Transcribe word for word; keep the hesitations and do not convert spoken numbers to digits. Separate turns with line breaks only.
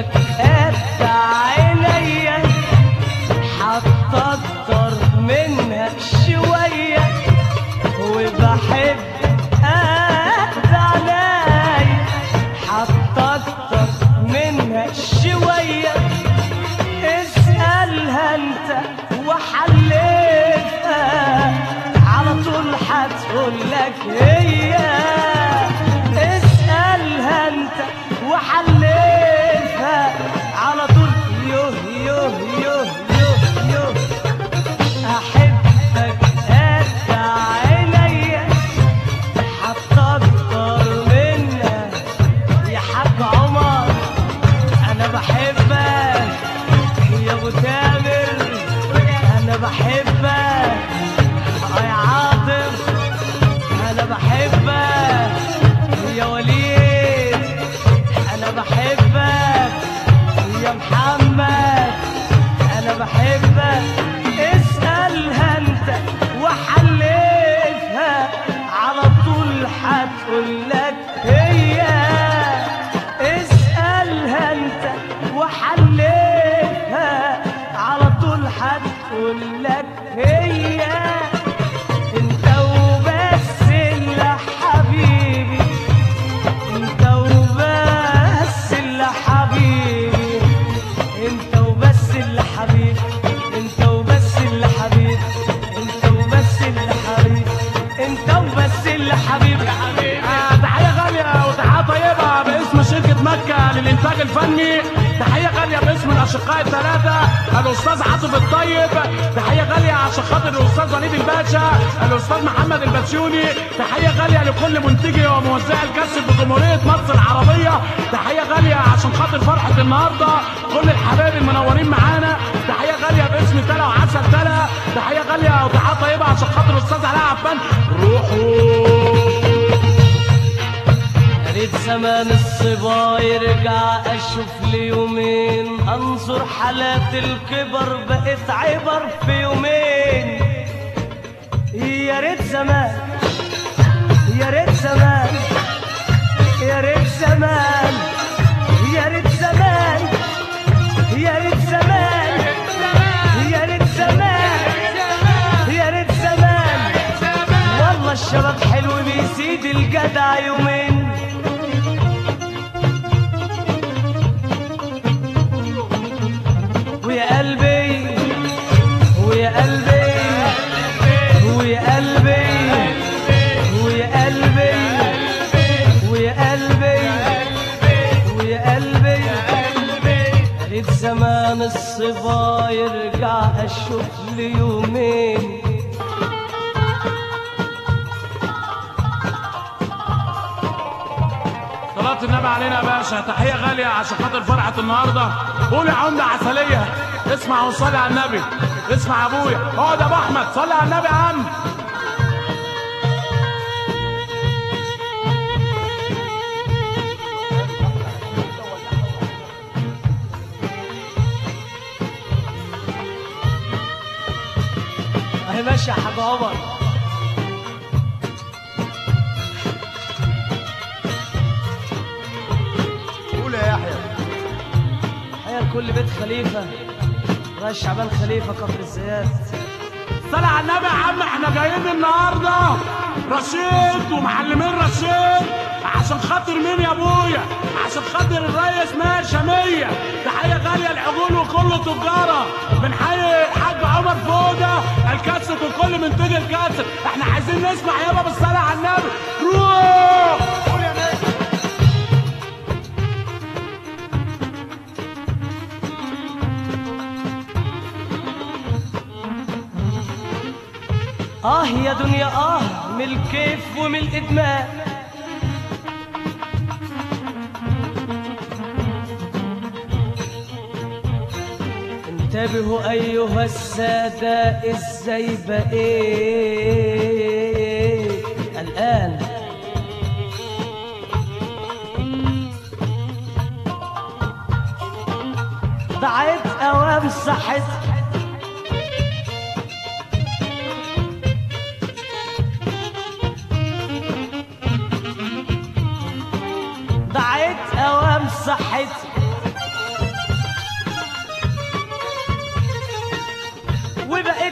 بحبك قد عينيا، حتى اكتر منها شوية، وبحب قد عينيا حتى اكتر منها شوية. اسألها انت وحلفها على طول هتقولك هي. اسألها انت وحلفها على طول يوه يوه يوه يوه يوه. احبك قد عينيا حتى اكتر منها يا حاج عمر. انا بحبك يا ابو تامر، انا بحبك يا عاطف، انا بحبك يا وليد، انا بحبك يا محمد، انا بحبك. اسألها انت وحلفها على طول هتقولك هي. اسألها انت وحلفها على طول هتقولك هي. انت وبس اللي حبيبي، انت وبس اللي حبيبي، انت وبس اللي حبيبي، انت وبس اللي حبيبي، انت وبس اللي حبيبي، انت وبس اللي حبيبي يا حبيبي.
آه تحية غالية وتحية طيبة باسم شركة مكة للإنتاج الفني. تحية غالية باسم الأشقاء الثلاثة الأستاذ عاطف الطيب. تحية غالية عشان خاطر الأستاذ وليد الباشا، الأستاذ محمد البسيوني. تحية غالية لكل منتجي وموزعي الكاسيت بجمهورية مصر العربية. تحية غالية عشان خاطر فرحة النهاردة كل الحبايب المنورين معانا. تحية غالية باسم تلا وعسل تلا. تحية غالية وتحية طيبة عشان خاطر الأستاذ علاء عفان. روحوا
يا ريت زمان الصبا يرجع اشوف لي يومين، انظر حالات الكبر بقت عبر في يومين. يا ريت زمان، يا ريت زمان، يا ريت زمان، يا ريت زمان، يا ريت زمان، يا ريت زمان، يا ريت زمان. والله الشباب حلو بيزيد الجدع يومين. ويا قلبي ويا قلبي ويا قلبي ويا قلبي ويا قلبي ويا قلبي. ريت زمان الصبا يرجع اشوف لي يومين.
صلاة النبي علينا يا باشا. تحية غالية عشان خاطر فرحة النهاردة. قول يا عمدة عسلية. اسمع وصلي على النبي. اسمع يا ابويا. اقعد يا ابو احمد صلي على النبي يا عم.
اهي ماشي يا حاج عمر.
قول يا يحيى.
تحية لكل بيت خليفة، رئيس شعبان خليفة كفر الزيات.
صلي على النبي يا عم. احنا جايين النهارده رشيد ومعلمين رشيد عشان خاطر مين يا ابويا؟ عشان خاطر الريس ماهر شامية. تحية غالية العجول وكل تجارة. بنحيي الحاج عمر فودة الكاسيت وكل منتج الكاسيت. احنا عايزين نسمع يابا بالصلاة على النبي. روح قول يا ناس.
آه يا دنيا آه من الكيف ومن الإدمان. انتبهوا أيها السادة إزاي بقيت الآن. ضاعت أوام صحت ضاعت أوام صحت